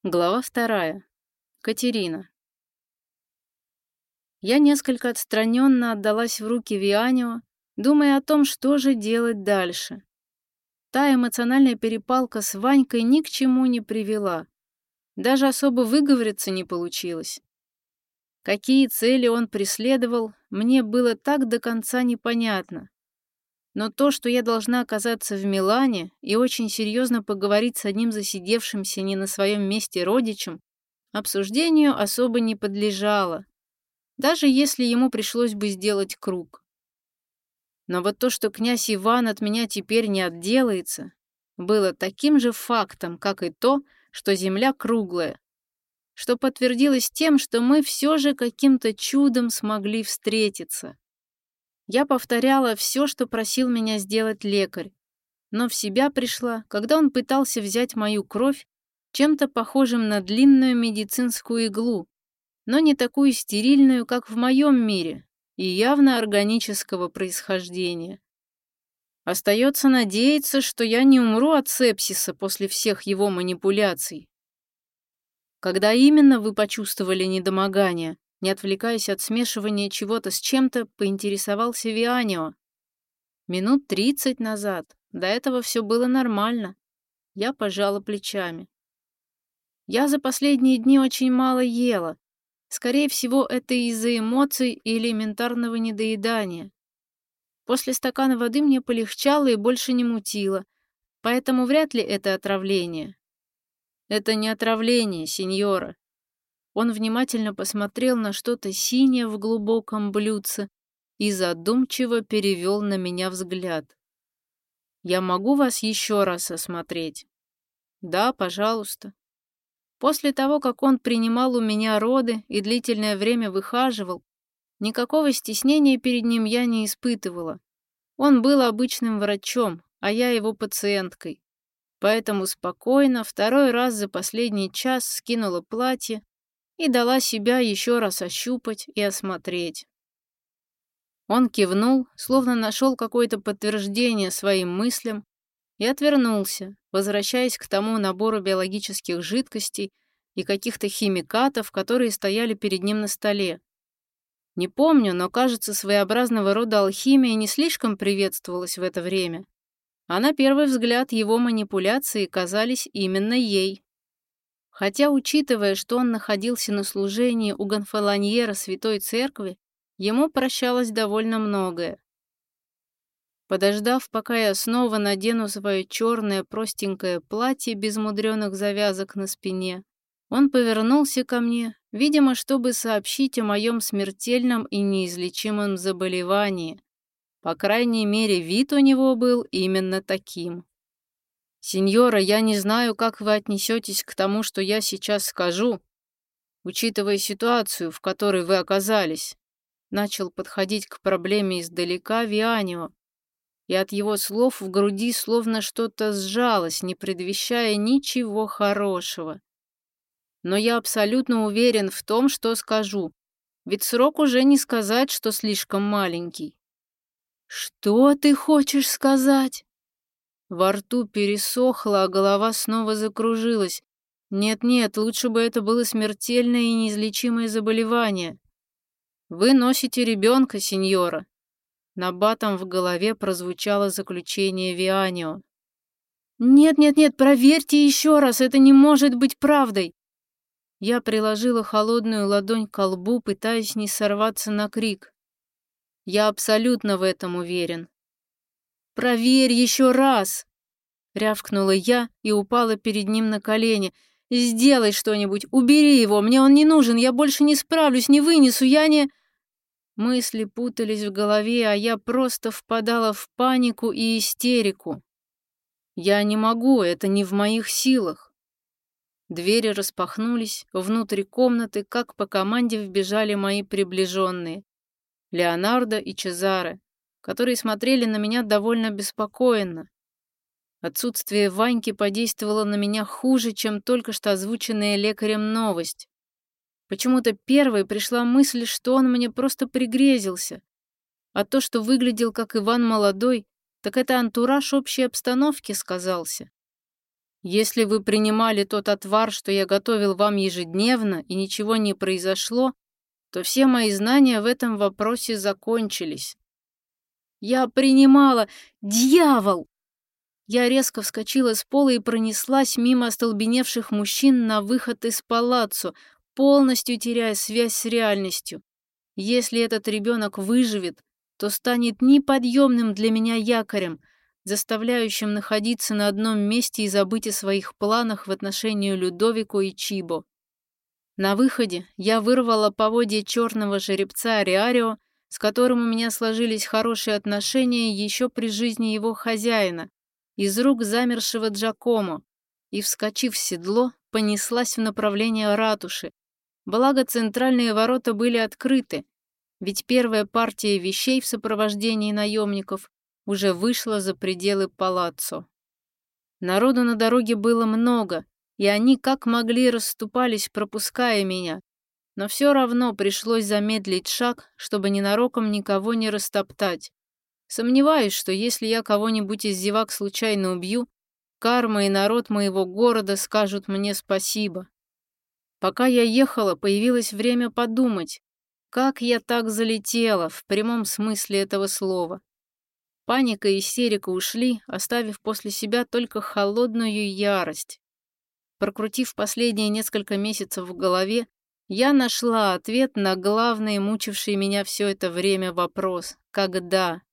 Глава 2. Катерина. Я несколько отстраненно отдалась в руки Вианио, думая о том, что же делать дальше. Та эмоциональная перепалка с Ванькой ни к чему не привела. Даже особо выговориться не получилось. Какие цели он преследовал, мне было так до конца непонятно. Но то, что я должна оказаться в Милане и очень серьезно поговорить с одним засидевшимся не на своем месте родичем, обсуждению особо не подлежало, даже если ему пришлось бы сделать круг. Но вот то, что князь Иван от меня теперь не отделается, было таким же фактом, как и то, что земля круглая, что подтвердилось тем, что мы все же каким-то чудом смогли встретиться. Я повторяла все, что просил меня сделать лекарь, но в себя пришла, когда он пытался взять мою кровь чем-то похожим на длинную медицинскую иглу, но не такую стерильную, как в моем мире, и явно органического происхождения. Остается надеяться, что я не умру от сепсиса после всех его манипуляций. Когда именно вы почувствовали недомогание, не отвлекаясь от смешивания чего-то с чем-то, поинтересовался Вианио. Минут 30 назад. До этого все было нормально. Я пожала плечами. Я за последние дни очень мало ела. Скорее всего, это из-за эмоций и элементарного недоедания. После стакана воды мне полегчало и больше не мутило, поэтому вряд ли это отравление. Это не отравление, сеньора. Он внимательно посмотрел на что-то синее в глубоком блюдце и задумчиво перевел на меня взгляд. Я могу вас еще раз осмотреть? Да, пожалуйста. После того, как он принимал у меня роды и длительное время выхаживал, никакого стеснения перед ним я не испытывала. Он был обычным врачом, а я его пациенткой. Поэтому спокойно второй раз за последний час скинула платье и дала себя еще раз ощупать и осмотреть. Он кивнул, словно нашел какое-то подтверждение своим мыслям, и отвернулся, возвращаясь к тому набору биологических жидкостей и каких-то химикатов, которые стояли перед ним на столе. Не помню, но, кажется, своеобразного рода алхимия не слишком приветствовалась в это время, а на первый взгляд его манипуляции казались именно ей. Хотя, учитывая, что он находился на служении у гонфолоньера Святой Церкви, ему прощалось довольно многое. Подождав, пока я снова надену свое черное простенькое платье без мудреных завязок на спине, он повернулся ко мне, видимо, чтобы сообщить о моем смертельном и неизлечимом заболевании. По крайней мере, вид у него был именно таким. «Сеньора, я не знаю, как вы отнесетесь к тому, что я сейчас скажу, учитывая ситуацию, в которой вы оказались», начал подходить к проблеме издалека Вианио, и от его слов в груди словно что-то сжалось, не предвещая ничего хорошего. Но я абсолютно уверен в том, что скажу, ведь срок уже не сказать, что слишком маленький. «Что ты хочешь сказать?» Во рту пересохло, а голова снова закружилась. Нет-нет, лучше бы это было смертельное и неизлечимое заболевание. Вы носите ребенка, сеньора. Набатом в голове прозвучало заключение Вианио. «Нет-нет-нет, проверьте еще раз, это не может быть правдой!» Я приложила холодную ладонь к колбу, пытаясь не сорваться на крик. Я абсолютно в этом уверен. «Проверь еще раз!» Рявкнула я и упала перед ним на колени. «Сделай что-нибудь, убери его, мне он не нужен, я больше не справлюсь, не вынесу, я не...» Мысли путались в голове, а я просто впадала в панику и истерику. Я не могу, это не в моих силах. Двери распахнулись, внутрь комнаты, как по команде, вбежали мои приближенные. Леонардо и Чезаре, которые смотрели на меня довольно беспокоенно. Отсутствие Ваньки подействовало на меня хуже, чем только что озвученная лекарем новость. Почему-то первой пришла мысль, что он мне просто пригрезился. А то, что выглядел как Иван молодой, так это антураж общей обстановки сказался. Если вы принимали тот отвар, что я готовил вам ежедневно, и ничего не произошло, то все мои знания в этом вопросе закончились. Я принимала... Дьявол! Я резко вскочила с пола и пронеслась мимо остолбеневших мужчин на выход из палаццо, полностью теряя связь с реальностью. Если этот ребенок выживет, то станет неподъемным для меня якорем, заставляющим находиться на одном месте и забыть о своих планах в отношении Людовико и Чибо. На выходе я вырвала поводья черного жеребца Ариарио, с которым у меня сложились хорошие отношения еще при жизни его хозяина, из рук замершего Джакомо, и, вскочив в седло, понеслась в направлении ратуши. Благо, центральные ворота были открыты, ведь первая партия вещей в сопровождении наемников уже вышла за пределы палаццо. Народу на дороге было много, и они как могли расступались, пропуская меня, но все равно пришлось замедлить шаг, чтобы ненароком никого не растоптать. Сомневаюсь, что если я кого-нибудь из зевак случайно убью, карма и народ моего города скажут мне спасибо. Пока я ехала, появилось время подумать, как я так залетела, в прямом смысле этого слова. Паника и истерика ушли, оставив после себя только холодную ярость. Прокрутив последние несколько месяцев в голове, я нашла ответ на главный, мучивший меня все это время вопрос «Когда?».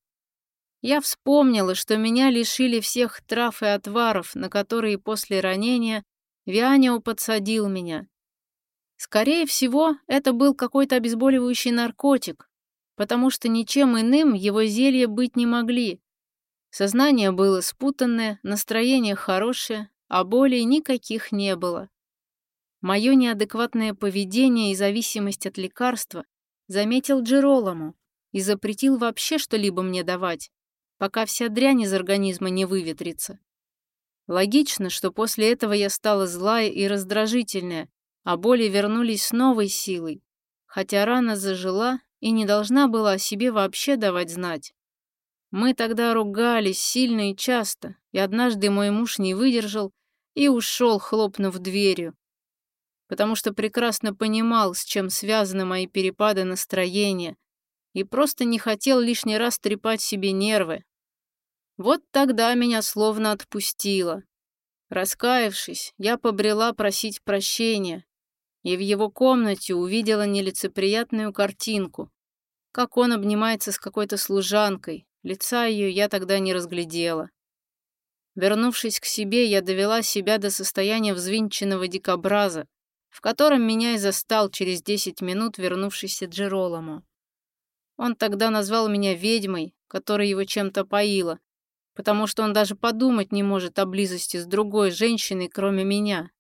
Я вспомнила, что меня лишили всех трав и отваров, на которые после ранения Вианио подсадил меня. Скорее всего, это был какой-то обезболивающий наркотик, потому что ничем иным его зелья быть не могли. Сознание было спутанное, настроение хорошее, а болей никаких не было. Мое неадекватное поведение и зависимость от лекарства заметил Джероламо и запретил вообще что-либо мне давать, пока вся дрянь из организма не выветрится. Логично, что после этого я стала злая и раздражительная, а боли вернулись с новой силой, хотя рана зажила и не должна была о себе вообще давать знать. Мы тогда ругались сильно и часто, и однажды мой муж не выдержал и ушел, хлопнув дверью, потому что прекрасно понимал, с чем связаны мои перепады настроения, и просто не хотел лишний раз трепать себе нервы. Вот тогда меня словно отпустило. Раскаявшись, я побрела просить прощения, и в его комнате увидела нелицеприятную картинку, как он обнимается с какой-то служанкой, лица ее я тогда не разглядела. Вернувшись к себе, я довела себя до состояния взвинченного дикобраза, в котором меня и застал через 10 минут вернувшийся Джероламо. Он тогда назвал меня ведьмой, которая его чем-то поила, потому что он даже подумать не может о близости с другой женщиной, кроме меня.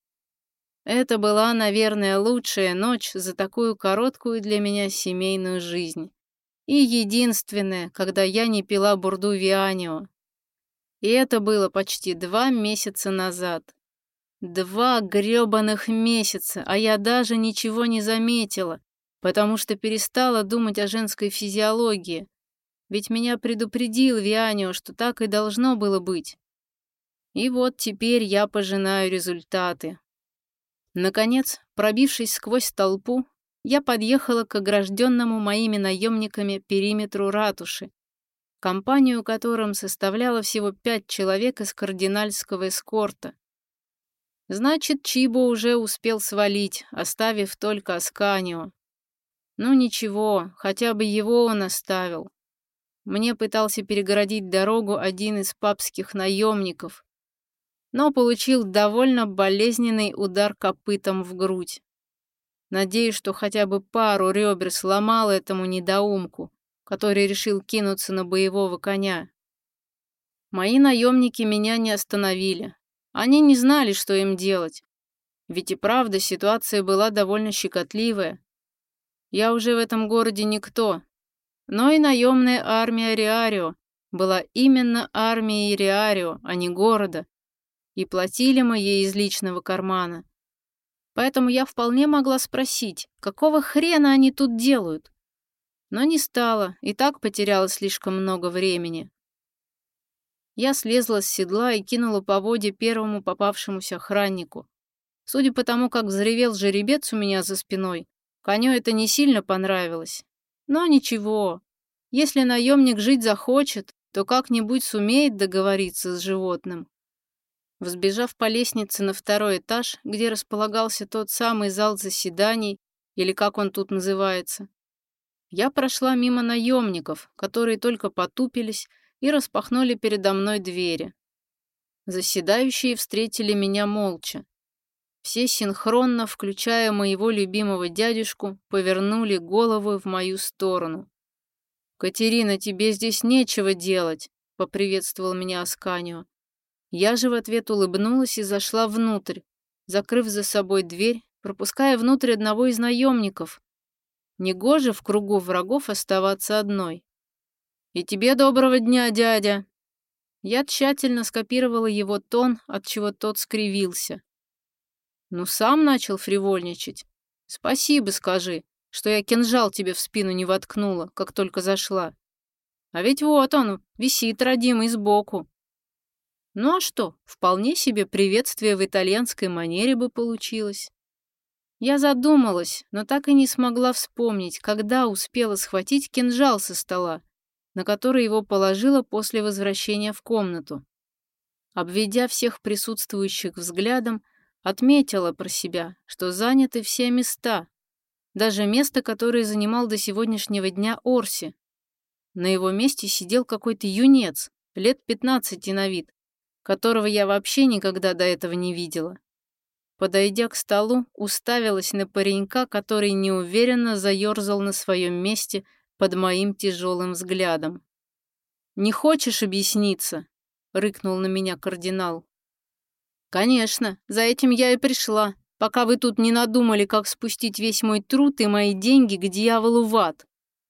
Это была, наверное, лучшая ночь за такую короткую для меня семейную жизнь. И единственная, когда я не пила бурду Вианио. И это было почти 2 месяца назад. 2 грёбаных месяца, а я даже ничего не заметила, потому что перестала думать о женской физиологии. Ведь меня предупредил Вианио, что так и должно было быть. И вот теперь я пожинаю результаты. Наконец, пробившись сквозь толпу, я подъехала к огражденному моими наемниками периметру ратуши, компанию которым составляло всего 5 человек из кардинальского эскорта. Значит, Чибо уже успел свалить, оставив только Асканио. Ну ничего, хотя бы его он оставил. Мне пытался перегородить дорогу один из папских наемников, но получил довольно болезненный удар копытом в грудь. Надеюсь, что хотя бы пару ребер сломал этому недоумку, который решил кинуться на боевого коня. Мои наемники меня не остановили. Они не знали, что им делать. Ведь и правда ситуация была довольно щекотливая. Я уже в этом городе никто. Но и наемная армия Риарио была именно армией Риарио, а не города. И платили мы ей из личного кармана. Поэтому я вполне могла спросить, какого хрена они тут делают? Но не стала, и так потеряла слишком много времени. Я слезла с седла и кинула поводья первому попавшемуся охраннику. Судя по тому, как взревел жеребец у меня за спиной, коню это не сильно понравилось. Но ничего, если наемник жить захочет, то как-нибудь сумеет договориться с животным. Взбежав по лестнице на второй этаж, где располагался тот самый зал заседаний, или как он тут называется, я прошла мимо наемников, которые только потупились и распахнули передо мной двери. Заседающие встретили меня молча. Все синхронно, включая моего любимого дядюшку, повернули голову в мою сторону. «Катерина, тебе здесь нечего делать», — поприветствовал меня Асканио. Я же в ответ улыбнулась и зашла внутрь, закрыв за собой дверь, пропуская внутрь одного из наемников. Негоже в кругу врагов оставаться одной. «И тебе доброго дня, дядя!» Я тщательно скопировала его тон, отчего тот скривился. «Ну, сам начал фривольничать. Спасибо скажи, что я кинжал тебе в спину не воткнула, как только зашла. А ведь вот он, висит родимый сбоку». Ну а что, вполне себе приветствие в итальянской манере бы получилось. Я задумалась, но так и не смогла вспомнить, когда успела схватить кинжал со стола, на который его положила после возвращения в комнату. Обведя всех присутствующих взглядом, отметила про себя, что заняты все места, даже место, которое занимал до сегодняшнего дня Орси. На его месте сидел какой-то юнец, лет 15 на вид, которого я вообще никогда до этого не видела. Подойдя к столу, уставилась на паренька, который неуверенно заерзал на своем месте под моим тяжелым взглядом. «Не хочешь объясниться?» — рыкнул на меня кардинал. «Конечно, за этим я и пришла, пока вы тут не надумали, как спустить весь мой труд и мои деньги к дьяволу в ад».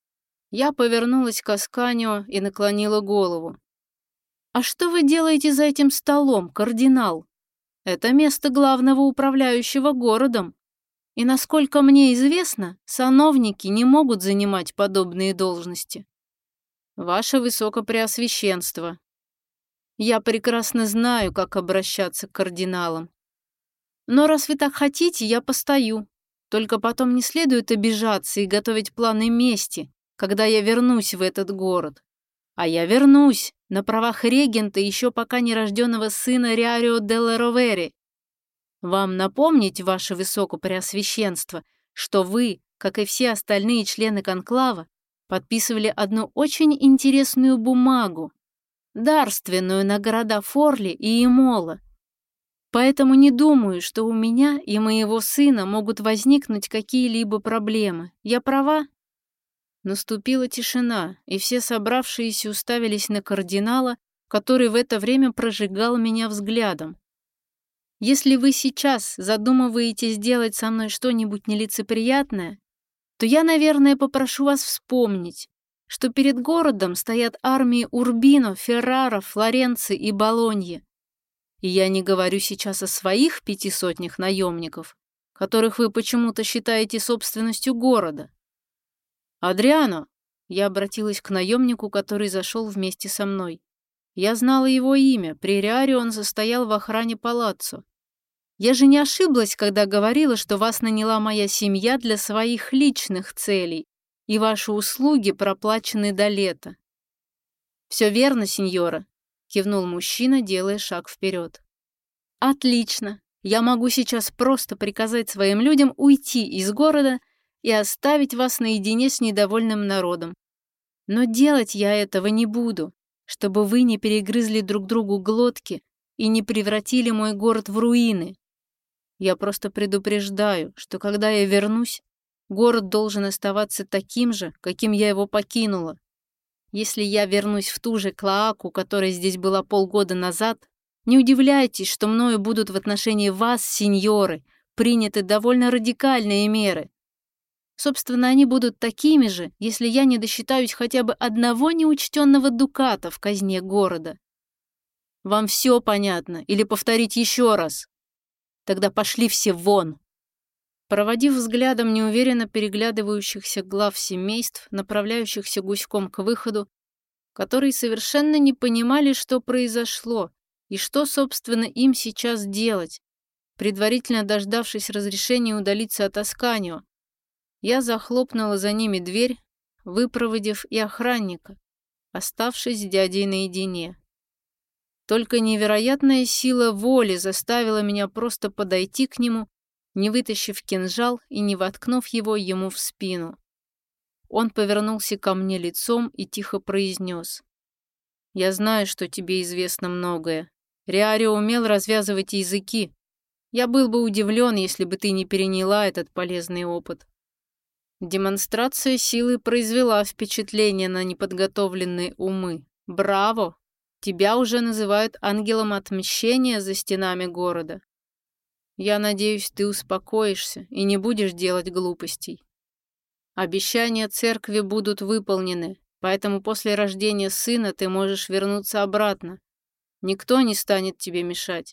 Я повернулась к Асканио и наклонила голову. «А что вы делаете за этим столом, кардинал? Это место главного управляющего городом. И, насколько мне известно, сановники не могут занимать подобные должности. Ваше Высокопреосвященство, я прекрасно знаю, как обращаться к кардиналам. Но раз вы так хотите, я постою. Только потом не следует обижаться и готовить планы мести, когда я вернусь в этот город. А я вернусь на правах регента еще пока нерожденного сына Риарио делла Ровери. Вам напомнить, ваше Высокопреосвященство, что вы, как и все остальные члены конклава, подписывали одну очень интересную бумагу, дарственную на города Форли и Имола. Поэтому не думаю, что у меня и моего сына могут возникнуть какие-либо проблемы. Я права?» Наступила тишина, и все собравшиеся уставились на кардинала, который в это время прожигал меня взглядом. «Если вы сейчас задумываете сделать со мной что-нибудь нелицеприятное, то я, наверное, попрошу вас вспомнить, что перед городом стоят армии Урбино, Феррара, Флоренции и Болоньи. И я не говорю сейчас о своих 500 наемников, которых вы почему-то считаете собственностью города. Адриано!» Я обратилась к наемнику, который зашел вместе со мной. Я знала его имя, при Риаре он состоял в охране палаццо. Я же не ошиблась, когда говорила, что вас наняла моя семья для своих личных целей, и ваши услуги проплачены до лета. «Все верно, сеньора», — кивнул мужчина, делая шаг вперед. «Отлично. Я могу сейчас просто приказать своим людям уйти из города и оставить вас наедине с недовольным народом. Но делать я этого не буду, чтобы вы не перегрызли друг другу глотки и не превратили мой город в руины. Я просто предупреждаю, что когда я вернусь, город должен оставаться таким же, каким я его покинула. Если я вернусь в ту же клоаку, которая здесь была полгода назад, не удивляйтесь, что мною будут в отношении вас, сеньоры, приняты довольно радикальные меры. Собственно, они будут такими же, если я не досчитаюсь хотя бы одного неучтенного дуката в казне города. Вам все понятно? Или повторить еще раз? Тогда пошли все вон!» Проводив взглядом неуверенно переглядывающихся глав семейств, направляющихся гуськом к выходу, которые совершенно не понимали, что произошло и что, собственно, им сейчас делать. Предварительно дождавшись разрешения удалиться от Асканио, я захлопнула за ними дверь, выпроводив и охранника, оставшись с дядей наедине. Только невероятная сила воли заставила меня просто подойти к нему, не вытащив кинжал и не воткнув его ему в спину. Он повернулся ко мне лицом и тихо произнес: «Я знаю, что тебе известно многое. Риарио умел развязывать языки. Я был бы удивлен, если бы ты не переняла этот полезный опыт». Демонстрация силы произвела впечатление на неподготовленные умы. Браво! Тебя уже называют ангелом отмщения за стенами города. Я надеюсь, ты успокоишься и не будешь делать глупостей. Обещания церкви будут выполнены, поэтому после рождения сына ты можешь вернуться обратно. Никто не станет тебе мешать.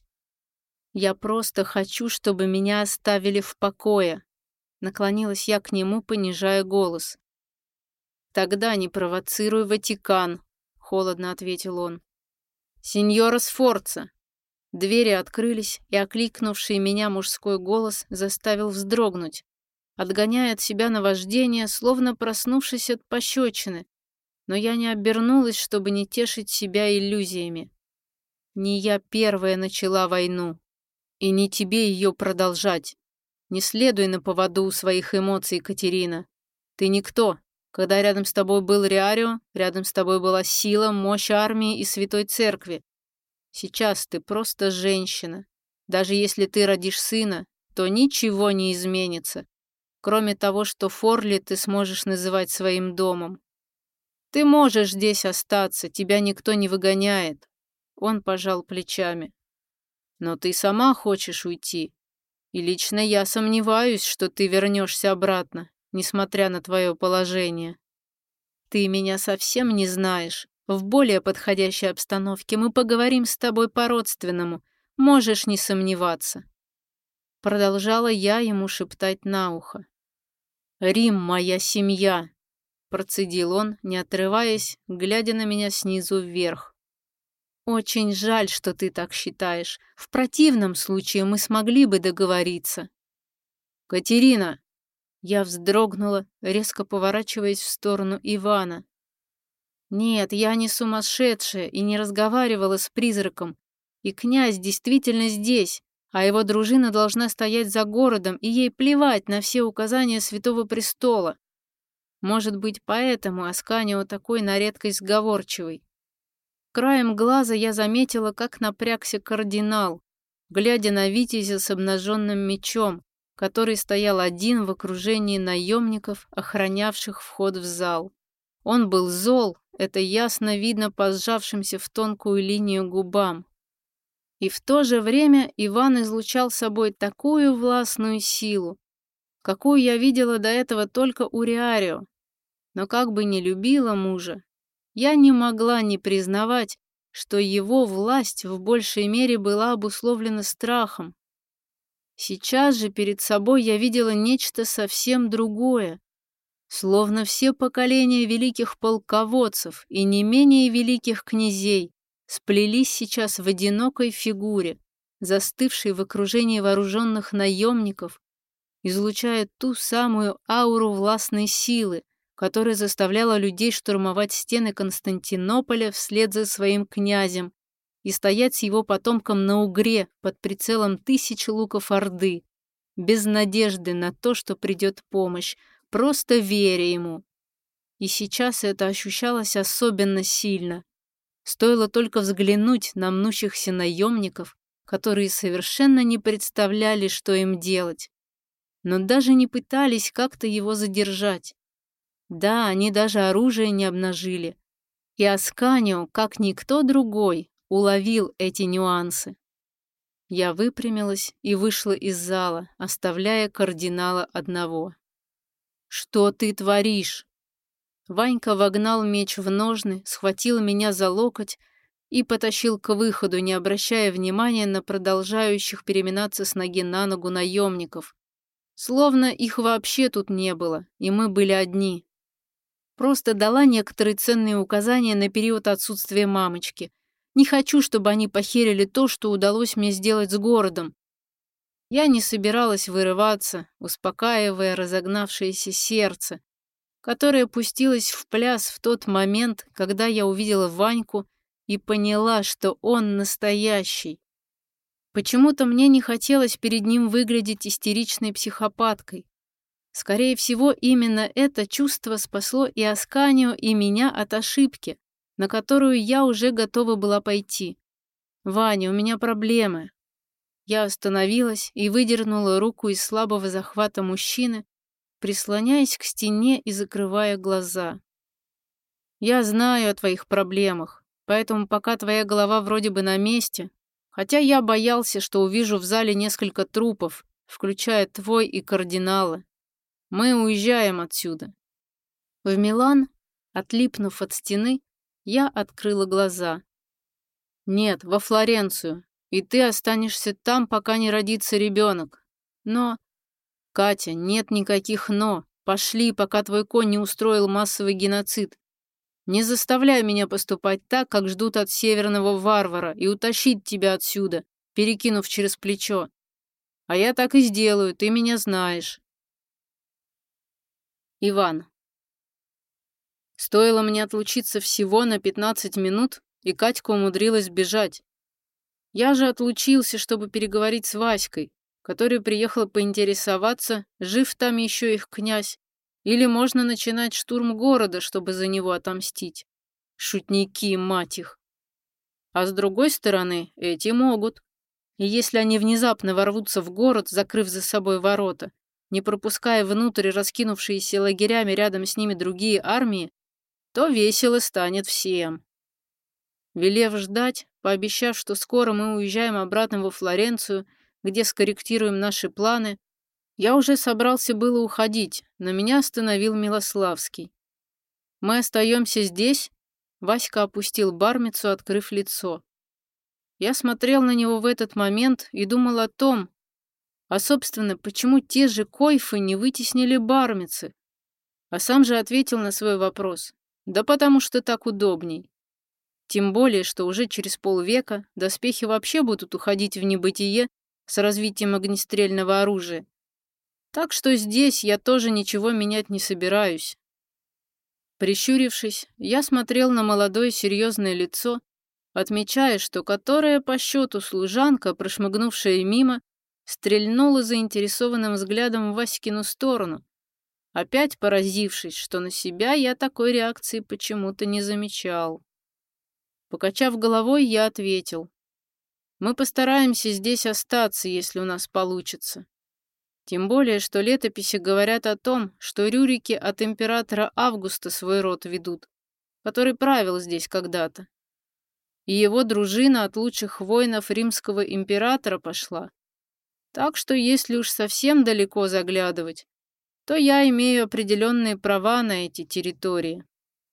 Я просто хочу, чтобы меня оставили в покое. Наклонилась я к нему, понижая голос. Тогда не провоцируй Ватикан, холодно ответил он. Сеньора Сфорца. Двери открылись, и окликнувший меня мужской голос заставил вздрогнуть, отгоняя от себя наваждение, словно проснувшись от пощечины. Но я не обернулась, чтобы не тешить себя иллюзиями. Не я первая начала войну, и не тебе ее продолжать. Не следуй на поводу у своих эмоций, Катерина. Ты никто. Когда рядом с тобой был Риарио, рядом с тобой была сила, мощь армии и Святой Церкви. Сейчас ты просто женщина. Даже если ты родишь сына, то ничего не изменится, кроме того, что Форли ты сможешь называть своим домом. Ты можешь здесь остаться, тебя никто не выгоняет. Он пожал плечами. Но ты сама хочешь уйти. И лично я сомневаюсь, что ты вернешься обратно, несмотря на твое положение. Ты меня совсем не знаешь. В более подходящей обстановке мы поговорим с тобой по-родственному. Можешь не сомневаться. Продолжала я ему шептать на ухо. «Рим — моя семья», — процедил он, не отрываясь, глядя на меня снизу вверх. «Очень жаль, что ты так считаешь. В противном случае мы смогли бы договориться». «Катерина!» Я вздрогнула, резко поворачиваясь в сторону Ивана. Нет, я не сумасшедшая и не разговаривала с призраком. И князь действительно здесь, а его дружина должна стоять за городом, и ей плевать на все указания Святого Престола. Может быть, поэтому Асканио такой на редкость сговорчивый. Краем глаза я заметила, как напрягся кардинал, глядя на витязя с обнаженным мечом, который стоял один в окружении наемников, охранявших вход в зал. Он был зол, это ясно видно по сжавшимся в тонкую линию губам. И в то же время Иван излучал собой такую властную силу, какую я видела до этого только у Риарио. Но как бы ни любила мужа, я не могла не признавать, что его власть в большей мере была обусловлена страхом. Сейчас же перед собой я видела нечто совсем другое, словно все поколения великих полководцев и не менее великих князей сплелись сейчас в одинокой фигуре, застывшей в окружении вооруженных наемников, излучая ту самую ауру властной силы, которая заставляла людей штурмовать стены Константинополя вслед за своим князем и стоять с его потомком на Угре под прицелом тысяч луков Орды, без надежды на то, что придет помощь, просто веря ему. И сейчас это ощущалось особенно сильно. Стоило только взглянуть на мнущихся наемников, которые совершенно не представляли, что им делать, но даже не пытались как-то его задержать. Да, они даже оружие не обнажили. И Асканио, как никто другой, уловил эти нюансы. Я выпрямилась и вышла из зала, оставляя кардинала одного. «Что ты творишь?» Ванька вогнал меч в ножны, схватил меня за локоть и потащил к выходу, не обращая внимания на продолжающих переминаться с ноги на ногу наемников. Словно их вообще тут не было, и мы были одни. Просто дала некоторые ценные указания на период отсутствия мамочки. Не хочу, чтобы они похерили то, что удалось мне сделать с городом. Я не собиралась вырываться, успокаивая разогнавшееся сердце, которое пустилось в пляс в тот момент, когда я увидела Ваньку и поняла, что он настоящий. Почему-то мне не хотелось перед ним выглядеть истеричной психопаткой. Скорее всего, именно это чувство спасло и Асканию, и меня от ошибки, на которую я уже готова была пойти. «Ваня, у меня проблемы». Я остановилась и выдернула руку из слабого захвата мужчины, прислоняясь к стене и закрывая глаза. «Я знаю о твоих проблемах, поэтому пока твоя голова вроде бы на месте, хотя я боялся, что увижу в зале несколько трупов, включая твой и кардинала, мы уезжаем отсюда». В Милан, отлипнув от стены, я открыла глаза. «Нет, во Флоренцию, и ты останешься там, пока не родится ребенок. Но...» «Катя, нет никаких «но». Пошли, пока твой конь не устроил массовый геноцид. Не заставляй меня поступать так, как ждут от северного варвара, и утащить тебя отсюда, перекинув через плечо. А я так и сделаю, ты меня знаешь». Иван. Стоило мне отлучиться всего на 15 минут, и Катька умудрилась бежать. Я же отлучился, чтобы переговорить с Васькой, который приехал поинтересоваться, жив там еще их князь, или можно начинать штурм города, чтобы за него отомстить. Шутники, мать их. А с другой стороны, эти могут. И если они внезапно ворвутся в город, закрыв за собой ворота, не пропуская внутрь раскинувшиеся лагерями рядом с ними другие армии, то весело станет всем. Велев ждать, пообещав, что скоро мы уезжаем обратно во Флоренцию, где скорректируем наши планы, я уже собрался было уходить, но меня остановил Милославский. «Мы остаемся здесь?» Васька опустил бармицу, открыв лицо. Я смотрел на него в этот момент и думал о том, а, собственно, почему те же койфы не вытеснили бармицы? А сам же ответил на свой вопрос. Да потому что так удобней. Тем более, что уже через полвека доспехи вообще будут уходить в небытие с развитием огнестрельного оружия. Так что здесь я тоже ничего менять не собираюсь. Прищурившись, я смотрел на молодое серьезное лицо, отмечая, что которая по счету служанка, прошмыгнувшая мимо, стрельнула заинтересованным взглядом в Васькину сторону, опять поразившись, что на себя я такой реакции почему-то не замечал. Покачав головой, я ответил: «Мы постараемся здесь остаться, если у нас получится. Тем более, что летописи говорят о том, что рюрики от императора Августа свой род ведут, который правил здесь когда-то. И его дружина от лучших воинов римского императора пошла. Так что, если уж совсем далеко заглядывать, то я имею определенные права на эти территории».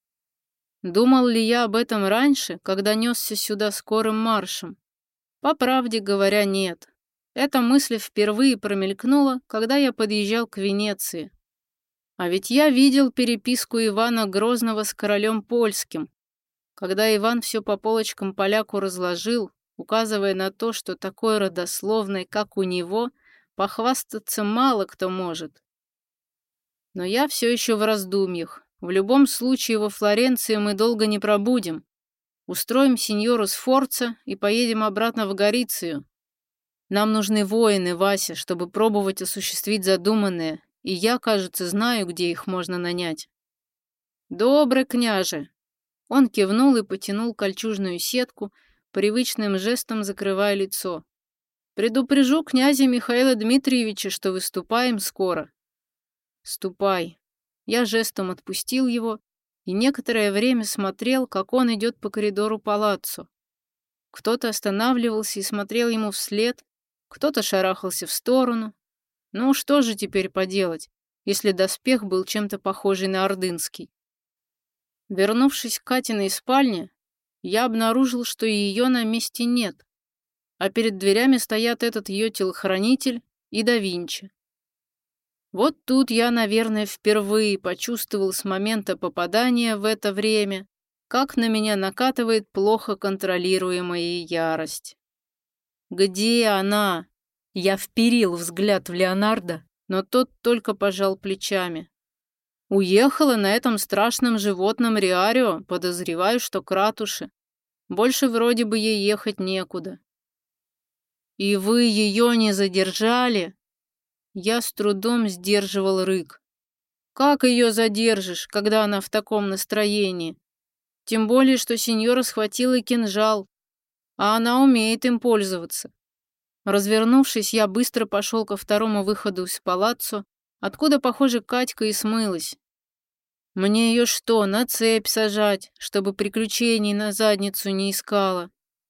Думал ли я об этом раньше, когда несся сюда скорым маршем? По правде говоря, нет. Эта мысль впервые промелькнула, когда я подъезжал к Венеции. А ведь я видел переписку Ивана Грозного с королем польским, когда Иван все по полочкам поляку разложил, указывая на то, что такой родословной, как у него, похвастаться мало кто может. Но я все еще в раздумьях. В любом случае во Флоренции мы долго не пробудем. Устроим сеньору Сфорца и поедем обратно в Горицию. Нам нужны воины, Вася, чтобы пробовать осуществить задуманное, и я, кажется, знаю, где их можно нанять». «Добрый княже!» Он кивнул и потянул кольчужную сетку, привычным жестом закрывая лицо. «Предупрежу князя Михаила Дмитриевича, что выступаем скоро». «Ступай». Я жестом отпустил его и некоторое время смотрел, как он идет по коридору палаццо. Кто-то останавливался и смотрел ему вслед, кто-то шарахался в сторону. Ну, что же теперь поделать, если доспех был чем-то похожий на ордынский? Вернувшись к Катиной спальне, я обнаружил, что ее на месте нет, а перед дверями стоят этот ее телохранитель и да Винчи. Вот тут я, наверное, впервые почувствовал с момента попадания в это время, как на меня накатывает плохо контролируемая ярость. «Где она?» Я вперил взгляд в Леонардо, но тот только пожал плечами. «Уехала на этом страшном животном Риарио, подозреваю, что к ратуше. Больше вроде бы ей ехать некуда». «И вы ее не задержали?» Я с трудом сдерживал рык. «Как ее задержишь, когда она в таком настроении? Тем более, что сеньора схватила кинжал, а она умеет им пользоваться». Развернувшись, я быстро пошел ко второму выходу из палаццо, откуда, похоже, Катька и смылась. Мне ее что, на цепь сажать, чтобы приключений на задницу не искала?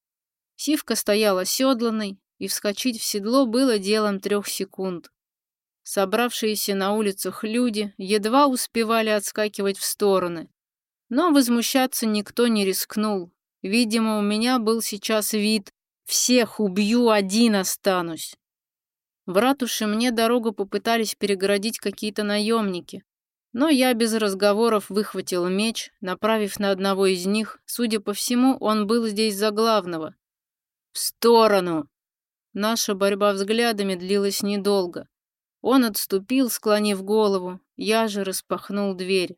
Сивка стояла седланной, и вскочить в седло было делом 3 секунд. Собравшиеся на улицах люди едва успевали отскакивать в стороны, но возмущаться никто не рискнул. Видимо, у меня был сейчас вид «всех убью, один останусь». В ратуше мне дорогу попытались перегородить какие-то наемники, но я без разговоров выхватил меч, направив на одного из них. Судя по всему, он был здесь за главного. «В сторону!» Наша борьба взглядами длилась недолго. Он отступил, склонив голову, я же распахнул дверь.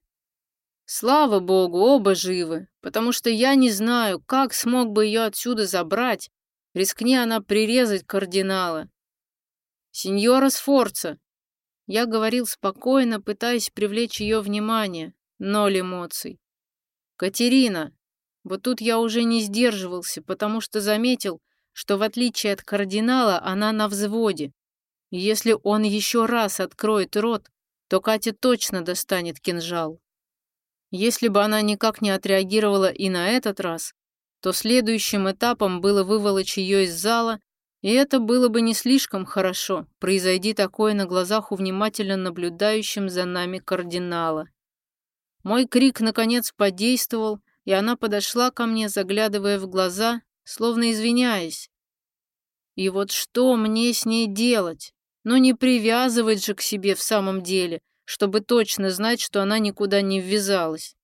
Слава богу, оба живы, потому что я не знаю, как смог бы ее отсюда забрать, рискни она прирезать кардинала. «Сеньора Сфорца!» Я говорил спокойно, пытаясь привлечь ее внимание, ноль эмоций. «Катерина!» Вот тут я уже не сдерживался, потому что заметил, что в отличие от кардинала она на взводе. И если он еще раз откроет рот, то Катя точно достанет кинжал. Если бы она никак не отреагировала и на этот раз, то следующим этапом было выволочь ее из зала, и это было бы не слишком хорошо, произойди такое на глазах у внимательно наблюдающим за нами кардинала. Мой крик, наконец, подействовал, и она подошла ко мне, заглядывая в глаза, словно извиняясь. И вот что мне с ней делать? Ну не привязывать же к себе в самом деле, чтобы точно знать, что она никуда не ввязалась.